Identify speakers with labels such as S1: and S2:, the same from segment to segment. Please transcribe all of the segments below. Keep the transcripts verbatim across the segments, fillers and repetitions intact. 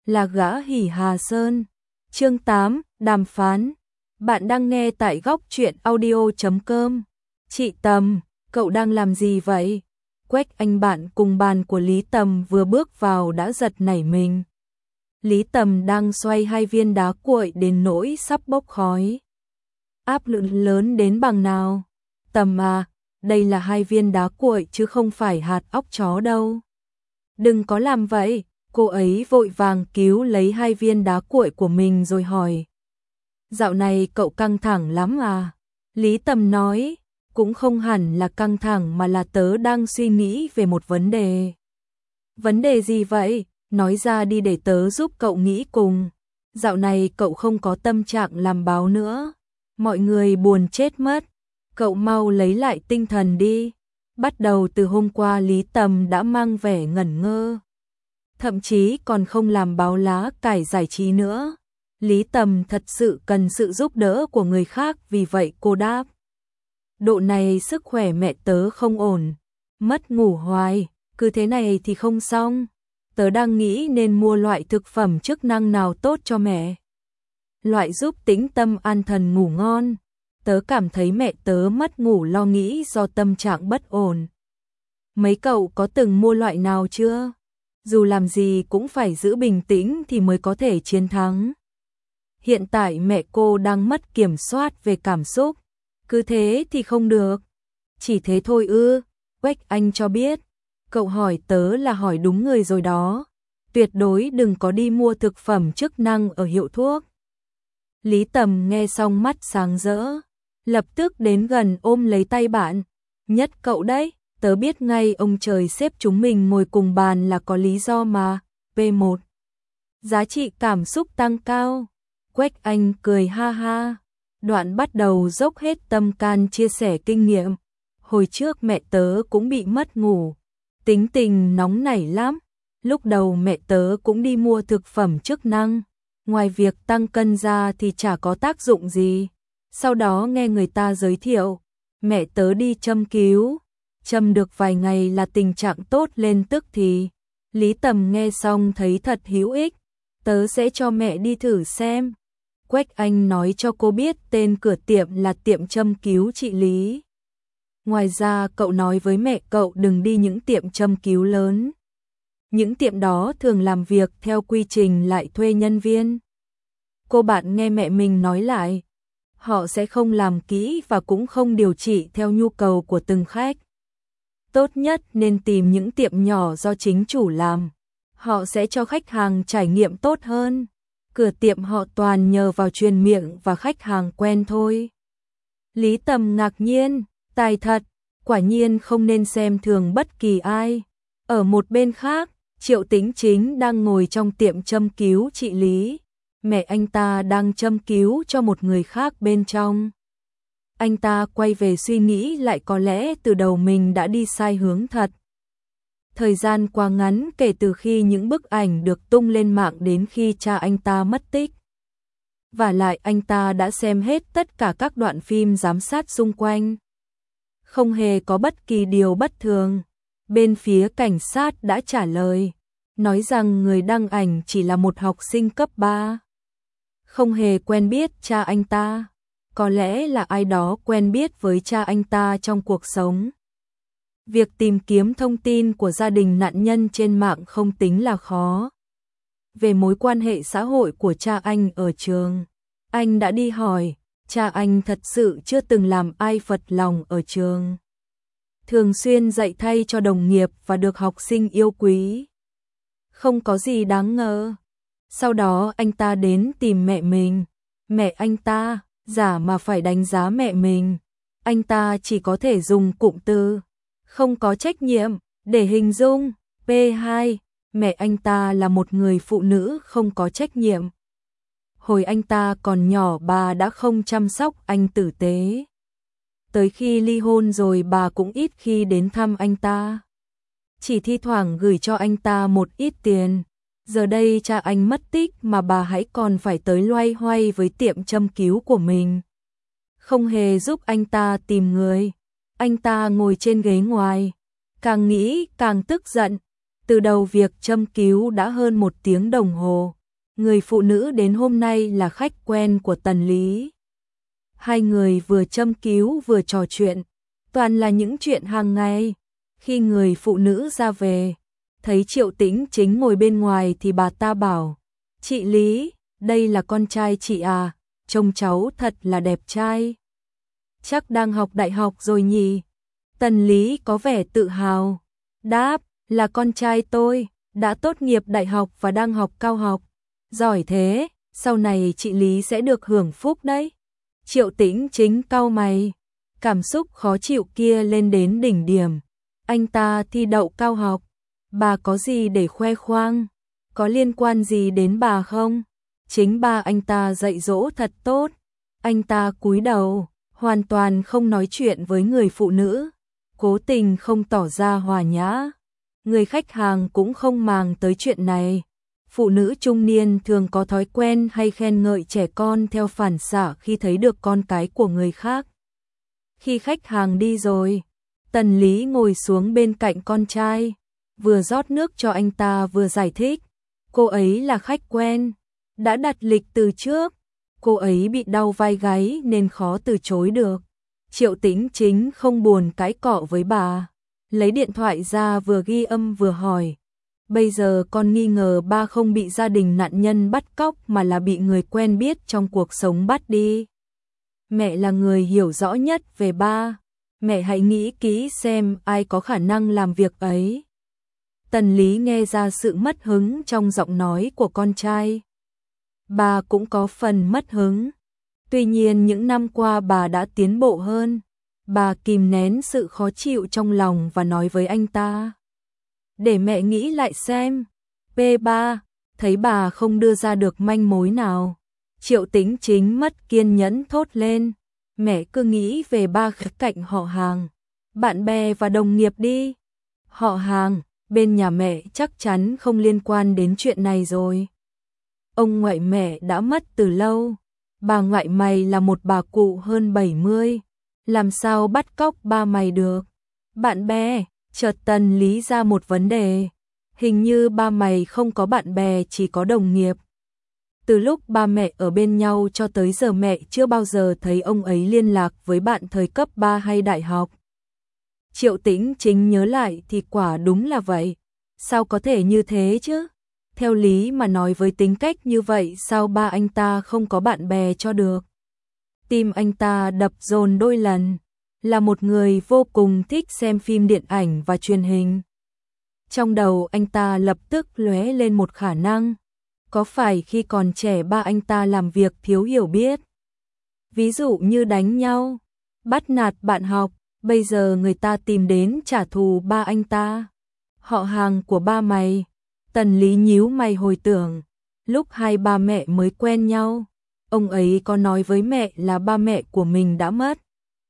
S1: là gã Hỉ Hà Sơn. Chương tám, đàm phán. Bạn đang nghe tại góc truyện audio chấm com. Chị Tầm, cậu đang làm gì vậy? Quách Anh, bạn cùng bàn của Lý Tầm, vừa bước vào đã giật nảy mình. Lý Tầm đang xoay hai viên đá cuội đến nỗi sắp bốc khói. Áp lực lớn đến bằng nào? Tầm à, đây là hai viên đá cuội chứ không phải hạt óc chó đâu. Đừng có làm vậy. Cô ấy vội vàng cứu lấy hai viên đá cuội của mình rồi hỏi. Dạo này cậu căng thẳng lắm à? Lý Tầm nói, cũng không hẳn là căng thẳng mà là tớ đang suy nghĩ về một vấn đề. Vấn đề gì vậy? Nói ra đi để tớ giúp cậu nghĩ cùng. Dạo này cậu không có tâm trạng làm báo nữa. Mọi người buồn chết mất. Cậu mau lấy lại tinh thần đi. Bắt đầu từ hôm qua Lý Tầm đã mang vẻ ngẩn ngơ. Thậm chí còn không làm báo lá cải giải trí nữa. Lý Tầm thật sự cần sự giúp đỡ của người khác, vì vậy cô đáp. Độ này sức khỏe mẹ tớ không ổn, mất ngủ hoài, cứ thế này thì không xong. Tớ đang nghĩ nên mua loại thực phẩm chức năng nào tốt cho mẹ. Loại giúp tĩnh tâm an thần ngủ ngon. Tớ cảm thấy mẹ tớ mất ngủ lo nghĩ do tâm trạng bất ổn. Mấy cậu có từng mua loại nào chưa? Dù làm gì cũng phải giữ bình tĩnh thì mới có thể chiến thắng. Hiện tại mẹ cô đang mất kiểm soát về cảm xúc. Cứ thế thì không được. Chỉ thế thôi ư? Quách Anh cho biết. Cậu hỏi tớ là hỏi đúng người rồi đó. Tuyệt đối đừng có đi mua thực phẩm chức năng ở hiệu thuốc. Lý Tầm nghe xong mắt sáng rỡ. Lập tức đến gần ôm lấy tay bạn. Nhất cậu đấy. Tớ biết ngay ông trời xếp chúng mình ngồi cùng bàn là có lý do mà. P một. Giá trị cảm xúc tăng cao. Quách Anh cười ha ha. Đoạn bắt đầu dốc hết tâm can chia sẻ kinh nghiệm. Hồi trước mẹ tớ cũng bị mất ngủ. Tính tình nóng nảy lắm. Lúc đầu mẹ tớ cũng đi mua thực phẩm chức năng. Ngoài việc tăng cân ra thì chả có tác dụng gì. Sau đó nghe người ta giới thiệu. Mẹ tớ đi châm cứu. Châm được vài ngày là tình trạng tốt lên tức thì. Lý Tầm nghe xong thấy thật hữu ích. Tớ sẽ cho mẹ đi thử xem. Quách Anh nói cho cô biết tên cửa tiệm là tiệm châm cứu trị Lý. Ngoài ra cậu nói với mẹ cậu đừng đi những tiệm châm cứu lớn. Những tiệm đó thường làm việc theo quy trình lại thuê nhân viên. Cô bạn nghe mẹ mình nói lại. Họ sẽ không làm kỹ và cũng không điều trị theo nhu cầu của từng khách. Tốt nhất nên tìm những tiệm nhỏ do chính chủ làm. Họ sẽ cho khách hàng trải nghiệm tốt hơn. Cửa tiệm họ toàn nhờ vào truyền miệng và khách hàng quen thôi. Lý Tầm ngạc nhiên, tài thật, quả nhiên không nên xem thường bất kỳ ai. Ở một bên khác, Triệu Tĩnh Chính đang ngồi trong tiệm châm cứu trị Lý. Mẹ anh ta đang châm cứu cho một người khác bên trong. Anh ta quay về suy nghĩ lại, có lẽ từ đầu mình đã đi sai hướng thật. Thời gian quá ngắn kể từ khi những bức ảnh được tung lên mạng đến khi cha anh ta mất tích. Và lại anh ta đã xem hết tất cả các đoạn phim giám sát xung quanh. Không hề có bất kỳ điều bất thường. Bên phía cảnh sát đã trả lời, nói rằng người đăng ảnh chỉ là một học sinh cấp ba. Không hề quen biết cha anh ta. Có lẽ là ai đó quen biết với cha anh ta trong cuộc sống. Việc tìm kiếm thông tin của gia đình nạn nhân trên mạng không tính là khó. Về mối quan hệ xã hội của cha anh ở trường, anh đã đi hỏi, cha anh thật sự chưa từng làm ai phật lòng ở trường. Thường xuyên dạy thay cho đồng nghiệp và được học sinh yêu quý. Không có gì đáng ngờ. Sau đó anh ta đến tìm mẹ mình. Mẹ anh ta, giả mà phải đánh giá mẹ mình. Anh ta chỉ có thể dùng cụm từ không có trách nhiệm để hình dung. P hai. Mẹ anh ta là một người phụ nữ không có trách nhiệm. Hồi anh ta còn nhỏ bà đã không chăm sóc anh tử tế. Tới khi ly hôn rồi bà cũng ít khi đến thăm anh ta. Chỉ thi thoảng gửi cho anh ta một ít tiền. Giờ đây cha anh mất tích mà bà hãy còn phải tới loay hoay với tiệm châm cứu của mình. Không hề giúp anh ta tìm người. Anh ta ngồi trên ghế ngoài. Càng nghĩ càng tức giận. Từ đầu việc châm cứu đã hơn một tiếng đồng hồ. Người phụ nữ đến hôm nay là khách quen của Tần Lý. Hai người vừa châm cứu vừa trò chuyện, toàn là những chuyện hàng ngày. Khi người phụ nữ ra về, thấy Triệu Tĩnh Chính ngồi bên ngoài thì bà ta bảo, chị Lý, đây là con trai chị à, trông cháu thật là đẹp trai. Chắc đang học đại học rồi nhỉ? Tần Lý có vẻ tự hào, đáp, là con trai tôi, đã tốt nghiệp đại học và đang học cao học. Giỏi thế, sau này chị Lý sẽ được hưởng phúc đấy. Triệu Tĩnh Chính cau mày, cảm xúc khó chịu kia lên đến đỉnh điểm. Anh ta thi đậu cao học, bà có gì để khoe khoang? Có liên quan gì đến bà không? Chính ba anh ta dạy dỗ thật tốt. Anh ta cúi đầu, hoàn toàn không nói chuyện với người phụ nữ, cố tình không tỏ ra hòa nhã. Người khách hàng cũng không màng tới chuyện này. Phụ nữ trung niên thường có thói quen hay khen ngợi trẻ con theo phản xạ khi thấy được con cái của người khác. Khi khách hàng đi rồi, Tần Lý ngồi xuống bên cạnh con trai, vừa rót nước cho anh ta vừa giải thích. Cô ấy là khách quen, đã đặt lịch từ trước. Cô ấy bị đau vai gáy nên khó từ chối được. Triệu Tĩnh Chính không buồn cãi cọ với bà, lấy điện thoại ra vừa ghi âm vừa hỏi. Bây giờ con nghi ngờ ba không bị gia đình nạn nhân bắt cóc mà là bị người quen biết trong cuộc sống bắt đi. Mẹ là người hiểu rõ nhất về ba. Mẹ hãy nghĩ kỹ xem ai có khả năng làm việc ấy. Tần Lý nghe ra sự mất hứng trong giọng nói của con trai. Bà cũng có phần mất hứng. Tuy nhiên những năm qua bà đã tiến bộ hơn. Bà kìm nén sự khó chịu trong lòng và nói với anh ta. Để mẹ nghĩ lại xem. pê ba, thấy bà không đưa ra được manh mối nào. Triệu Tĩnh Chính mất kiên nhẫn thốt lên. Mẹ cứ nghĩ về ba khía cạnh họ hàng, bạn bè và đồng nghiệp đi. Họ hàng, bên nhà mẹ chắc chắn không liên quan đến chuyện này rồi. Ông ngoại mẹ đã mất từ lâu. Bà ngoại mày là một bà cụ hơn bảy mươi. Làm sao bắt cóc ba mày được? Bạn bè, chợt Tần Lý ra một vấn đề. Hình như ba mày không có bạn bè, chỉ có đồng nghiệp. Từ lúc ba mẹ ở bên nhau cho tới giờ mẹ chưa bao giờ thấy ông ấy liên lạc với bạn thời cấp ba hay đại học. Triệu Tĩnh Chính nhớ lại thì quả đúng là vậy. Sao có thể như thế chứ? Theo lý mà nói với tính cách như vậy sao ba anh ta không có bạn bè cho được? Tim anh ta đập dồn đôi lần. Là một người vô cùng thích xem phim điện ảnh và truyền hình. Trong đầu anh ta lập tức lóe lên một khả năng. Có phải khi còn trẻ ba anh ta làm việc thiếu hiểu biết? Ví dụ như đánh nhau, bắt nạt bạn học, bây giờ người ta tìm đến trả thù ba anh ta. Họ hàng của ba mày. Tần Lý nhíu mày hồi tưởng, lúc hai ba mẹ mới quen nhau, ông ấy có nói với mẹ là ba mẹ của mình đã mất.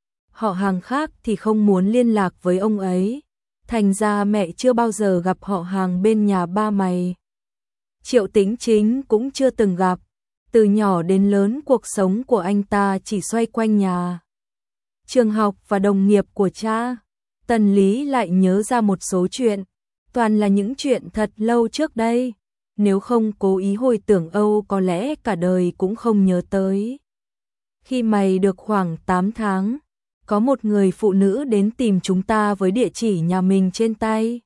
S1: Họ hàng khác thì không muốn liên lạc với ông ấy, thành ra mẹ chưa bao giờ gặp họ hàng bên nhà ba mày. Triệu Tĩnh Chính cũng chưa từng gặp, từ nhỏ đến lớn cuộc sống của anh ta chỉ xoay quanh nhà, trường học và đồng nghiệp của cha. Tần Lý lại nhớ ra một số chuyện, toàn là những chuyện thật lâu trước đây, nếu không cố ý hồi tưởng Âu có lẽ cả đời cũng không nhớ tới. Khi mày được khoảng tám tháng, có một người phụ nữ đến tìm chúng ta với địa chỉ nhà mình trên tay.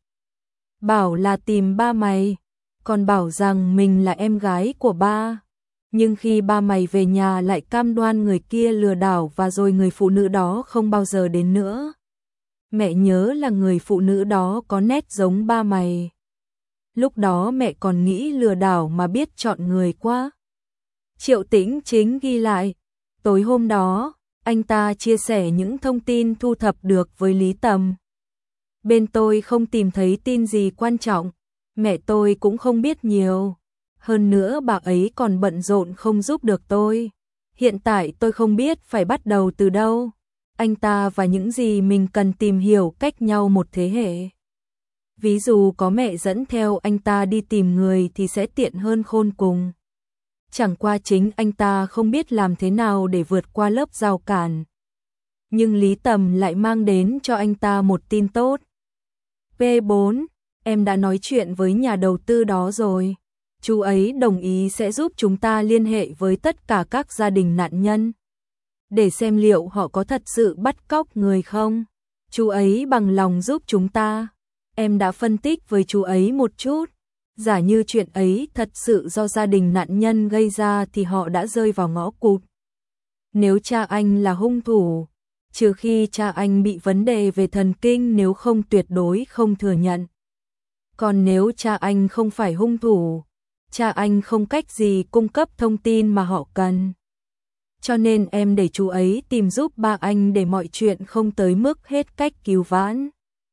S1: Bảo là tìm ba mày, còn bảo rằng mình là em gái của ba. Nhưng khi ba mày về nhà lại cam đoan người kia lừa đảo và rồi người phụ nữ đó không bao giờ đến nữa. Mẹ nhớ là người phụ nữ đó có nét giống ba mày. Lúc đó mẹ còn nghĩ lừa đảo mà biết chọn người quá. Triệu Tĩnh Chính ghi lại, tối hôm đó, anh ta chia sẻ những thông tin thu thập được với Lý Tầm. Bên tôi không tìm thấy tin gì quan trọng, mẹ tôi cũng không biết nhiều. Hơn nữa bà ấy còn bận rộn không giúp được tôi. Hiện tại tôi không biết phải bắt đầu từ đâu. Anh ta và những gì mình cần tìm hiểu cách nhau một thế hệ. Ví dụ có mẹ dẫn theo anh ta đi tìm người thì sẽ tiện hơn khôn cùng. Chẳng qua chính anh ta không biết làm thế nào để vượt qua lớp rào cản. Nhưng Lý Tầm lại mang đến cho anh ta một tin tốt. pê bốn, em đã nói chuyện với nhà đầu tư đó rồi. Chú ấy đồng ý sẽ giúp chúng ta liên hệ với tất cả các gia đình nạn nhân, để xem liệu họ có thật sự bắt cóc người không. Chú ấy bằng lòng giúp chúng ta. Em đã phân tích với chú ấy một chút. Giả như chuyện ấy thật sự do gia đình nạn nhân gây ra thì họ đã rơi vào ngõ cụt. Nếu cha anh là hung thủ, trừ khi cha anh bị vấn đề về thần kinh, nếu không tuyệt đối không thừa nhận. Còn nếu cha anh không phải hung thủ, cha anh không cách gì cung cấp thông tin mà họ cần. Cho nên em để chú ấy tìm giúp ba anh để mọi chuyện không tới mức hết cách cứu vãn.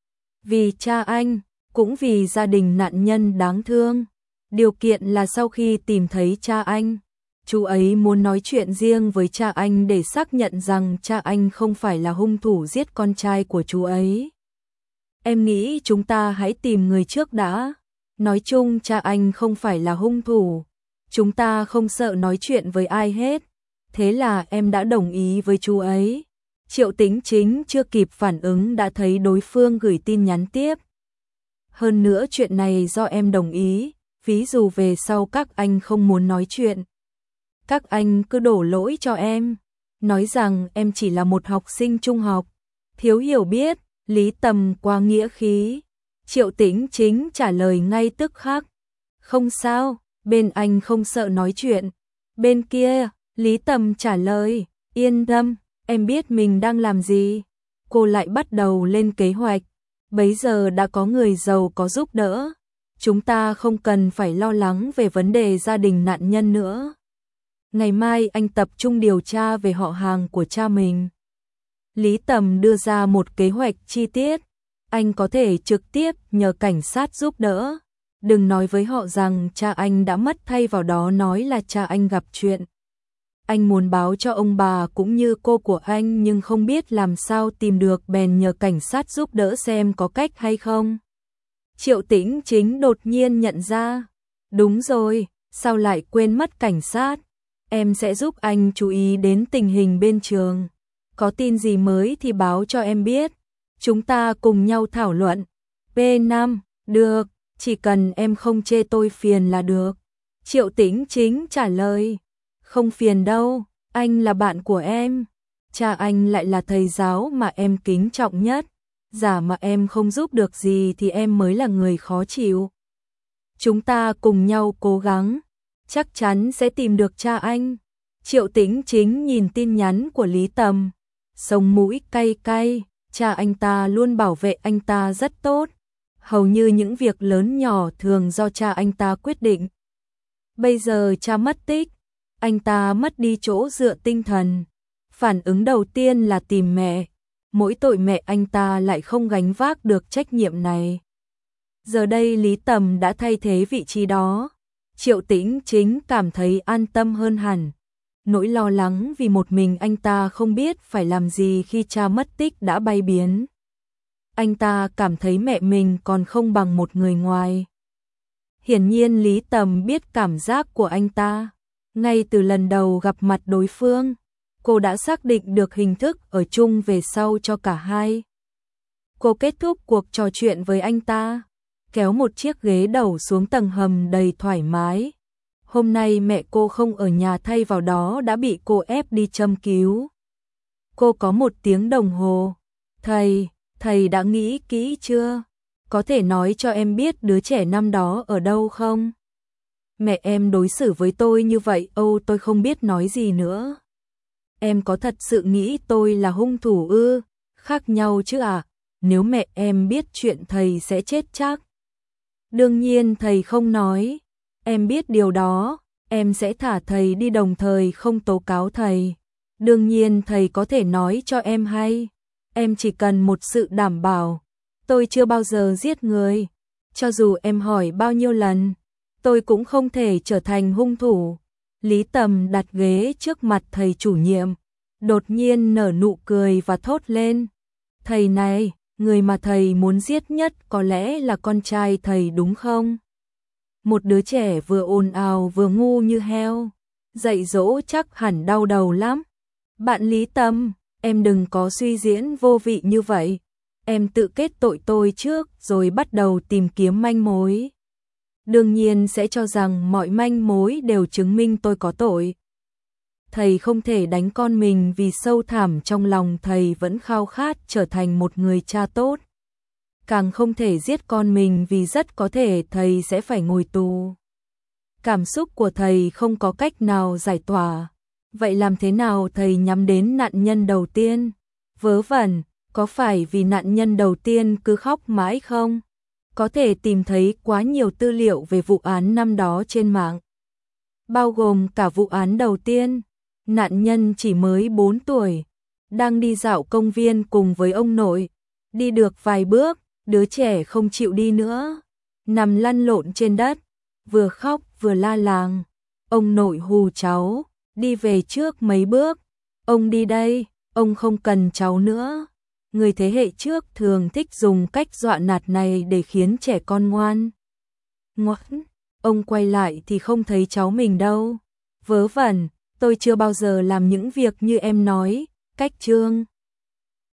S1: Vì cha anh, cũng vì gia đình nạn nhân đáng thương. Điều kiện là sau khi tìm thấy cha anh, chú ấy muốn nói chuyện riêng với cha anh để xác nhận rằng cha anh không phải là hung thủ giết con trai của chú ấy. Em nghĩ chúng ta hãy tìm người trước đã. Nói chung cha anh không phải là hung thủ. Chúng ta không sợ nói chuyện với ai hết. Thế là em đã đồng ý với chú ấy. Triệu Tĩnh Chính chưa kịp phản ứng đã thấy đối phương gửi tin nhắn tiếp. Hơn nữa chuyện này do em đồng ý, ví dụ về sau các anh không muốn nói chuyện, các anh cứ đổ lỗi cho em, nói rằng em chỉ là một học sinh trung học, thiếu hiểu biết, lý tầm quá nghĩa khí. Triệu Tĩnh Chính trả lời ngay tức khắc. Không sao, bên anh không sợ nói chuyện. Bên kia, Lý Tầm trả lời, yên tâm, em biết mình đang làm gì. Cô lại bắt đầu lên kế hoạch. Bấy giờ đã có người giàu có giúp đỡ. Chúng ta không cần phải lo lắng về vấn đề gia đình nạn nhân nữa. Ngày mai anh tập trung điều tra về họ hàng của cha mình. Lý Tầm đưa ra một kế hoạch chi tiết. Anh có thể trực tiếp nhờ cảnh sát giúp đỡ. Đừng nói với họ rằng cha anh đã mất, thay vào đó nói là cha anh gặp chuyện. Anh muốn báo cho ông bà cũng như cô của anh nhưng không biết làm sao tìm được, bèn nhờ cảnh sát giúp đỡ xem có cách hay không. Triệu Tĩnh Chính đột nhiên nhận ra. Đúng rồi, sao lại quên mất cảnh sát? Em sẽ giúp anh chú ý đến tình hình bên trường. Có tin gì mới thì báo cho em biết. Chúng ta cùng nhau thảo luận. P năm, được, chỉ cần em không chê tôi phiền là được. Triệu Tĩnh Chính trả lời. Không phiền đâu, anh là bạn của em. Cha anh lại là thầy giáo mà em kính trọng nhất. Giả mà em không giúp được gì thì em mới là người khó chịu. Chúng ta cùng nhau cố gắng, chắc chắn sẽ tìm được cha anh. Triệu Tĩnh Chính nhìn tin nhắn của Lý Tầm, sống mũi cay cay. Cha anh ta luôn bảo vệ anh ta rất tốt. Hầu như những việc lớn nhỏ thường do cha anh ta quyết định. Bây giờ cha mất tích, anh ta mất đi chỗ dựa tinh thần. Phản ứng đầu tiên là tìm mẹ. Mỗi tội mẹ anh ta lại không gánh vác được trách nhiệm này. Giờ đây Lý Tầm đã thay thế vị trí đó. Triệu Tĩnh Chính cảm thấy an tâm hơn hẳn. Nỗi lo lắng vì một mình anh ta không biết phải làm gì khi cha mất tích đã bay biến. Anh ta cảm thấy mẹ mình còn không bằng một người ngoài. Hiển nhiên Lý Tầm biết cảm giác của anh ta. Ngay từ lần đầu gặp mặt đối phương, cô đã xác định được hình thức ở chung về sau cho cả hai. Cô kết thúc cuộc trò chuyện với anh ta, kéo một chiếc ghế đầu xuống tầng hầm đầy thoải mái. Hôm nay mẹ cô không ở nhà, thay vào đó đã bị cô ép đi châm cứu. Cô có một tiếng đồng hồ. Thầy, thầy đã nghĩ kỹ chưa? Có thể nói cho em biết đứa trẻ năm đó ở đâu không? Mẹ em đối xử với tôi như vậy, âu tôi không biết nói gì nữa. Em có thật sự nghĩ tôi là hung thủ ư? Khác nhau chứ à? Nếu mẹ em biết chuyện thầy sẽ chết chắc. Đương nhiên thầy không nói. Em biết điều đó, em sẽ thả thầy đi đồng thời không tố cáo thầy. Đương nhiên thầy có thể nói cho em hay. Em chỉ cần một sự đảm bảo. Tôi chưa bao giờ giết người. Cho dù em hỏi bao nhiêu lần, tôi cũng không thể trở thành hung thủ. Lý Tầm đặt ghế trước mặt thầy chủ nhiệm, đột nhiên nở nụ cười và thốt lên. Thầy này, người mà thầy muốn giết nhất có lẽ là con trai thầy đúng không? Một đứa trẻ vừa ồn ào vừa ngu như heo, dạy dỗ chắc hẳn đau đầu lắm. Bạn Lý Tầm, em đừng có suy diễn vô vị như vậy. Em tự kết tội tôi trước rồi bắt đầu tìm kiếm manh mối. đương nhiên sẽ cho rằng mọi manh mối đều chứng minh tôi có tội. Thầy không thể đánh con mình vì sâu thẳm trong lòng thầy vẫn khao khát trở thành một người cha tốt. Càng không thể giết con mình vì rất có thể thầy sẽ phải ngồi tù. Cảm xúc của thầy không có cách nào giải tỏa. Vậy làm thế nào thầy nhắm đến nạn nhân đầu tiên? Vớ vẩn, có phải vì nạn nhân đầu tiên cứ khóc mãi không? Có thể tìm thấy quá nhiều tư liệu về vụ án năm đó trên mạng. Bao gồm cả vụ án đầu tiên. Nạn nhân chỉ mới bốn tuổi, đang đi dạo công viên cùng với ông nội. Đi được vài bước, đứa trẻ không chịu đi nữa, nằm lăn lộn trên đất, vừa khóc vừa la làng. Ông nội hù cháu, đi về trước mấy bước, ông đi đây, ông không cần cháu nữa. Người thế hệ trước thường thích dùng cách dọa nạt này để khiến trẻ con ngoan ngoãn. Ông quay lại thì không thấy cháu mình đâu. Vớ vẩn, tôi chưa bao giờ làm những việc như em nói. Cách chương